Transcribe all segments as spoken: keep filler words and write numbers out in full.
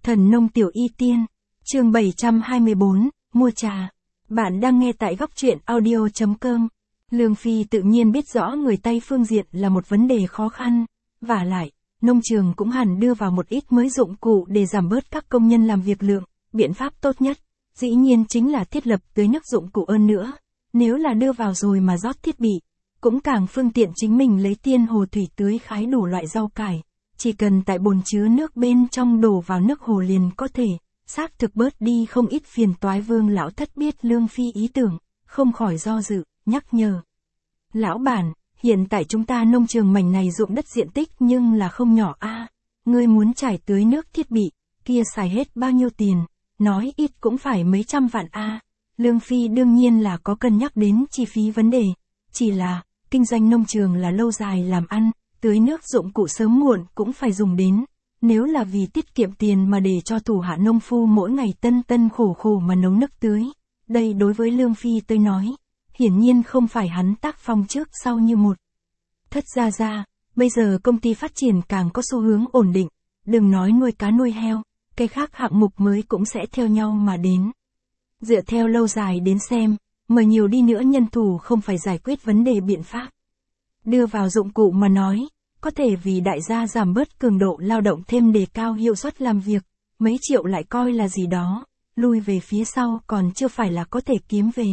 Thần nông tiểu y tiên, chương bảy trăm hai mươi bốn, mua trà. Bạn đang nghe tại góc truyện audio chấm com. Lương Phi tự nhiên biết rõ người Tây phương diện là một vấn đề khó khăn, vả lại, nông trường cũng hẳn đưa vào một ít mới dụng cụ để giảm bớt các công nhân làm việc lượng, biện pháp tốt nhất, dĩ nhiên chính là thiết lập tưới nước dụng cụ ơn nữa, nếu là đưa vào rồi mà rót thiết bị, cũng càng phương tiện chính mình lấy tiên hồ thủy tưới khái đủ loại rau cải. Chỉ cần tại bồn chứa nước bên trong đổ vào nước hồ liền có thể, xác thực bớt đi không ít phiền toái. Vương lão thất biết Lương Phi ý tưởng, không khỏi do dự, nhắc nhở. Lão bản, hiện tại chúng ta nông trường mảnh này ruộng đất diện tích nhưng là không nhỏ a, ngươi muốn trải tưới nước thiết bị, kia xài hết bao nhiêu tiền, nói ít cũng phải mấy trăm vạn a. Lương Phi đương nhiên là có cân nhắc đến chi phí vấn đề, chỉ là, kinh doanh nông trường là lâu dài làm ăn. Tưới nước dụng cụ sớm muộn cũng phải dùng đến, nếu là vì tiết kiệm tiền mà để cho thủ hạ nông phu mỗi ngày tân tân khổ khổ mà nấu nước tưới, đây đối với Lương Phi tôi nói, hiển nhiên không phải hắn tác phong trước sau như một. Thất ra ra, bây giờ công ty phát triển càng có xu hướng ổn định, đừng nói nuôi cá nuôi heo, cái khác hạng mục mới cũng sẽ theo nhau mà đến. Dựa theo lâu dài đến xem, mời nhiều đi nữa nhân thủ không phải giải quyết vấn đề biện pháp. Đưa vào dụng cụ mà nói, có thể vì đại gia giảm bớt cường độ lao động thêm đề cao hiệu suất làm việc, mấy triệu lại coi là gì đó, lui về phía sau còn chưa phải là có thể kiếm về.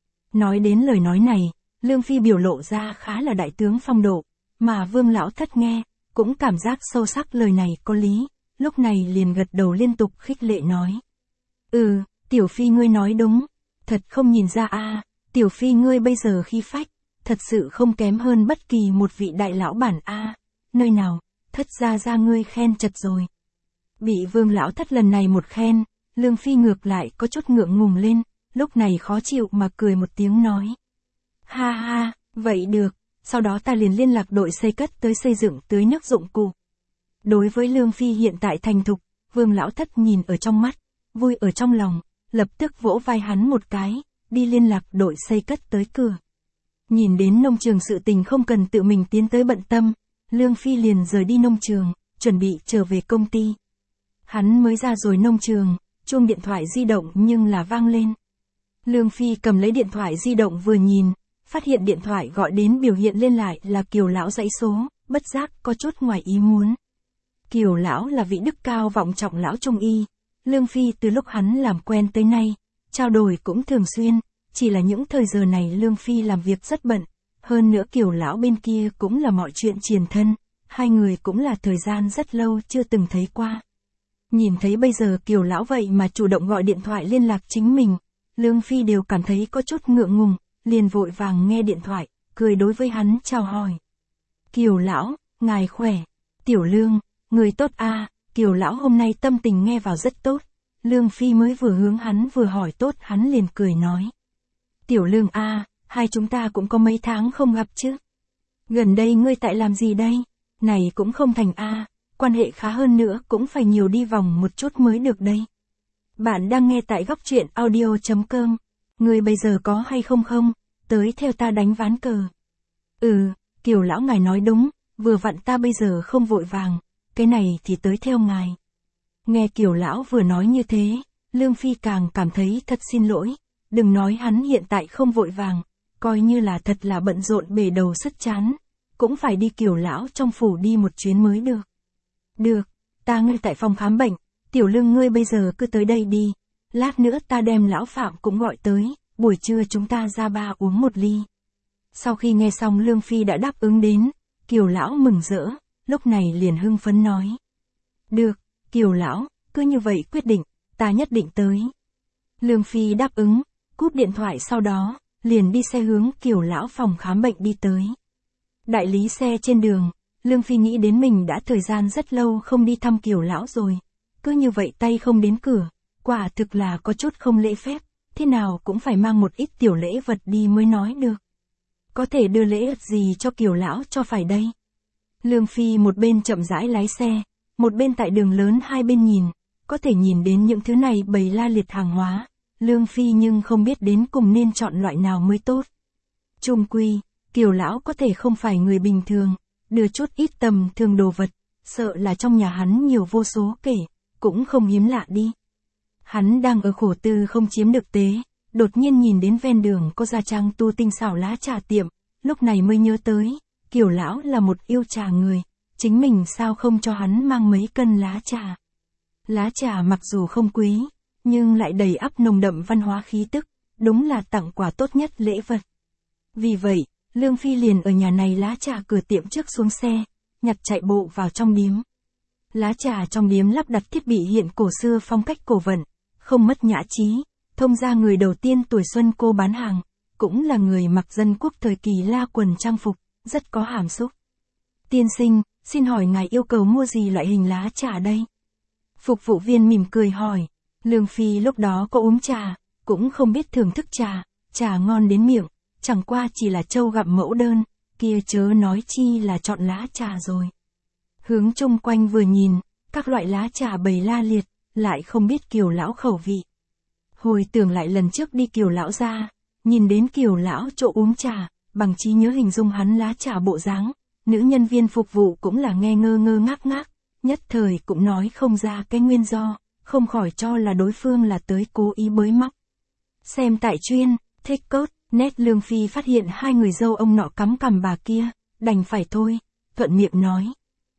Nói đến lời nói này, Lương Phi biểu lộ ra khá là đại tướng phong độ, mà Vương lão thất nghe, cũng cảm giác sâu sắc lời này có lý, lúc này liền gật đầu liên tục khích lệ nói. Ừ, Tiểu Phi ngươi nói đúng, thật không nhìn ra a, Tiểu Phi ngươi bây giờ khi phách. Thật sự không kém hơn bất kỳ một vị đại lão bản a. À, nơi nào, thất ra ra ngươi khen chật rồi. Bị Vương lão thất lần này một khen, Lương Phi ngược lại có chút ngượng ngùng lên, lúc này khó chịu mà cười một tiếng nói. Ha ha, vậy được, sau đó ta liền liên lạc đội xây cất tới xây dựng tưới nước dụng cụ. Đối với Lương Phi hiện tại thành thục, Vương lão thất nhìn ở trong mắt, vui ở trong lòng, lập tức vỗ vai hắn một cái, đi liên lạc đội xây cất tới cửa. Nhìn đến nông trường sự tình không cần tự mình tiến tới bận tâm, Lương Phi liền rời đi nông trường, chuẩn bị trở về công ty. Hắn mới ra rồi nông trường, chuông điện thoại di động nhưng là vang lên. Lương Phi cầm lấy điện thoại di động vừa nhìn, phát hiện điện thoại gọi đến biểu hiện lên lại là Kiều lão dãy số, bất giác có chút ngoài ý muốn. Kiều lão là vị đức cao vọng trọng lão trung y, Lương Phi từ lúc hắn làm quen tới nay, trao đổi cũng thường xuyên. Chỉ là những thời giờ này Lương Phi làm việc rất bận, hơn nữa Kiều lão bên kia cũng là mọi chuyện triền thân, hai người cũng là thời gian rất lâu chưa từng thấy qua. Nhìn thấy bây giờ Kiều lão vậy mà chủ động gọi điện thoại liên lạc chính mình, Lương Phi đều cảm thấy có chút ngượng ngùng, liền vội vàng nghe điện thoại, cười đối với hắn chào hỏi. Kiều lão, ngài khỏe, Tiểu Lương, người tốt a. À, Kiều lão hôm nay tâm tình nghe vào rất tốt, Lương Phi mới vừa hướng hắn vừa hỏi tốt hắn liền cười nói. Tiểu Lương a, à, hai chúng ta cũng có mấy tháng không gặp chứ. Gần đây ngươi tại làm gì đây? Này cũng không thành a, à, quan hệ khá hơn nữa cũng phải nhiều đi vòng một chút mới được đây. Bạn đang nghe tại góc truyện audio chấm com. Ngươi bây giờ có hay không không? Tới theo ta đánh ván cờ. Ừ, Kiều lão ngài nói đúng, vừa vặn ta bây giờ không vội vàng, cái này thì tới theo ngài. Nghe Kiều lão vừa nói như thế, Lương Phi càng cảm thấy thật xin lỗi. Đừng nói hắn hiện tại không vội vàng, coi như là thật là bận rộn bể đầu sứt chán, cũng phải đi Kiều lão trong phủ đi một chuyến mới được. Được, ta ngay tại phòng khám bệnh, Tiểu Lương ngươi bây giờ cứ tới đây đi, lát nữa ta đem lão Phạm cũng gọi tới, buổi trưa chúng ta ra ba uống một ly. Sau khi nghe xong Lương Phi đã đáp ứng đến, Kiều lão mừng rỡ, lúc này liền hưng phấn nói. Được, Kiều lão, cứ như vậy quyết định, ta nhất định tới. Lương Phi đáp ứng. Cúp điện thoại sau đó, liền đi xe hướng Kiều lão phòng khám bệnh đi tới. Đại lý xe trên đường, Lương Phi nghĩ đến mình đã thời gian rất lâu không đi thăm Kiều lão rồi. Cứ như vậy tay không đến cửa, quả thực là có chút không lễ phép, thế nào cũng phải mang một ít tiểu lễ vật đi mới nói được. Có thể đưa lễ vật gì cho Kiều lão cho phải đây? Lương Phi một bên chậm rãi lái xe, một bên tại đường lớn hai bên nhìn, có thể nhìn đến những thứ này bày la liệt hàng hóa. Lương Phi nhưng không biết đến cùng nên chọn loại nào mới tốt. Chung quy, Kiều lão có thể không phải người bình thường, đưa chút ít tầm thường đồ vật, sợ là trong nhà hắn nhiều vô số kể, cũng không hiếm lạ đi. Hắn đang ở khổ tư không chiếm được tế, đột nhiên nhìn đến ven đường có gia trang tu tinh xảo lá trà tiệm, lúc này mới nhớ tới, Kiều lão là một yêu trà người, chính mình sao không cho hắn mang mấy cân lá trà. Lá trà mặc dù không quý, nhưng lại đầy ắp nồng đậm văn hóa khí tức, đúng là tặng quà tốt nhất lễ vật. Vì vậy, Lương Phi liền ở nhà này lá trà cửa tiệm trước xuống xe, nhặt chạy bộ vào trong điếm. Lá trà trong điếm lắp đặt thiết bị hiện cổ xưa phong cách cổ vận, không mất nhã trí, thông ra người đầu tiên tuổi xuân cô bán hàng, cũng là người mặc dân quốc thời kỳ La quần trang phục, rất có hàm xúc. Tiên sinh, xin hỏi ngài yêu cầu mua gì loại hình lá trà đây? Phục vụ viên mỉm cười hỏi. Lương Phi lúc đó có uống trà, cũng không biết thưởng thức trà, trà ngon đến miệng, chẳng qua chỉ là trâu gặm mẫu đơn, kia chớ nói chi là chọn lá trà rồi. Hướng chung quanh vừa nhìn, các loại lá trà bày la liệt, lại không biết Kiều lão khẩu vị. Hồi tưởng lại lần trước đi Kiều lão ra, nhìn đến Kiều lão chỗ uống trà, bằng trí nhớ hình dung hắn lá trà bộ dáng, nữ nhân viên phục vụ cũng là nghe ngơ ngơ ngác ngác, nhất thời cũng nói không ra cái nguyên do, không khỏi cho là đối phương là tới cố ý bới móc. Xem tại chuyên, thích cốt, nét Lương Phi phát hiện hai người dâu ông nọ cắm cằm bà kia, đành phải thôi, thuận miệng nói.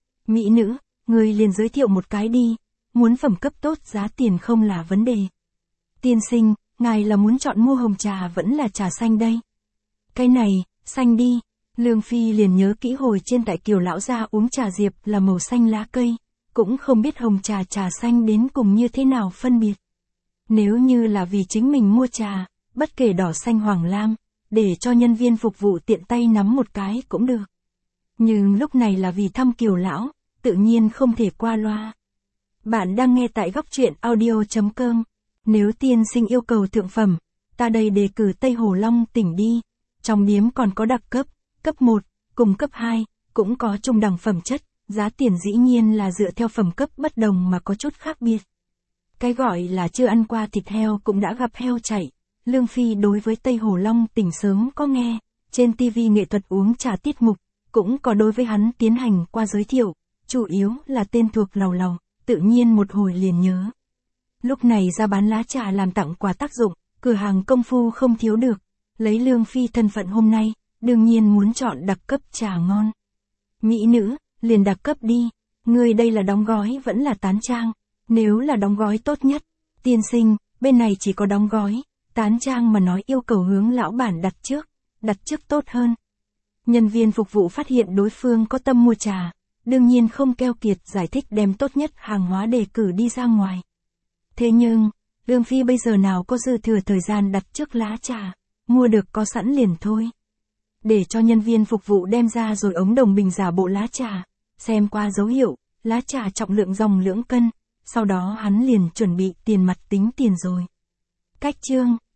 Mỹ nữ, người liền giới thiệu một cái đi, muốn phẩm cấp tốt giá tiền không là vấn đề. Tiên sinh, ngài là muốn chọn mua hồng trà vẫn là trà xanh đây? Cái này, xanh đi. Lương Phi liền nhớ kỹ hồi trên tại Kiều lão gia uống trà diệp là màu xanh lá cây, cũng không biết hồng trà trà xanh đến cùng như thế nào phân biệt. Nếu như là vì chính mình mua trà, bất kể đỏ xanh hoàng lam, để cho nhân viên phục vụ tiện tay nắm một cái cũng được. Nhưng lúc này là vì thăm Kiều lão, tự nhiên không thể qua loa. Bạn đang nghe tại góc truyện audio chấm com. Nếu tiên sinh yêu cầu thượng phẩm, ta đây đề cử Tây Hồ Long tỉnh đi. Trong điếm còn có đặc cấp, cấp một, cùng cấp hai, cũng có trung đẳng phẩm chất, giá tiền dĩ nhiên là dựa theo phẩm cấp bất đồng mà có chút khác biệt. Cái gọi là chưa ăn qua thịt heo cũng đã gặp heo chạy. Lương Phi đối với Tây Hồ Long tỉnh sớm có nghe, trên ti vi nghệ thuật uống trà tiết mục, cũng có đối với hắn tiến hành qua giới thiệu, chủ yếu là tên thuộc lầu lầu, tự nhiên một hồi liền nhớ. Lúc này ra bán lá trà làm tặng quà tác dụng, cửa hàng công phu không thiếu được, lấy Lương Phi thân phận hôm nay, đương nhiên muốn chọn đặc cấp trà ngon. Mỹ nữ, liền đặc cấp đi, người đây là đóng gói vẫn là tán trang, nếu là đóng gói tốt nhất, tiên sinh, bên này chỉ có đóng gói, tán trang mà nói yêu cầu hướng lão bản đặt trước, đặt trước tốt hơn. Nhân viên phục vụ phát hiện đối phương có tâm mua trà, đương nhiên không keo kiệt giải thích đem tốt nhất hàng hóa đề cử đi ra ngoài. Thế nhưng, Lương Phi bây giờ nào có dư thừa thời gian đặt trước lá trà, mua được có sẵn liền thôi. Để cho nhân viên phục vụ đem ra rồi ống đồng bình giả bộ lá trà, xem qua dấu hiệu, lá trà trọng lượng dòng lưỡng cân, sau đó hắn liền chuẩn bị tiền mặt tính tiền rồi. Cách chương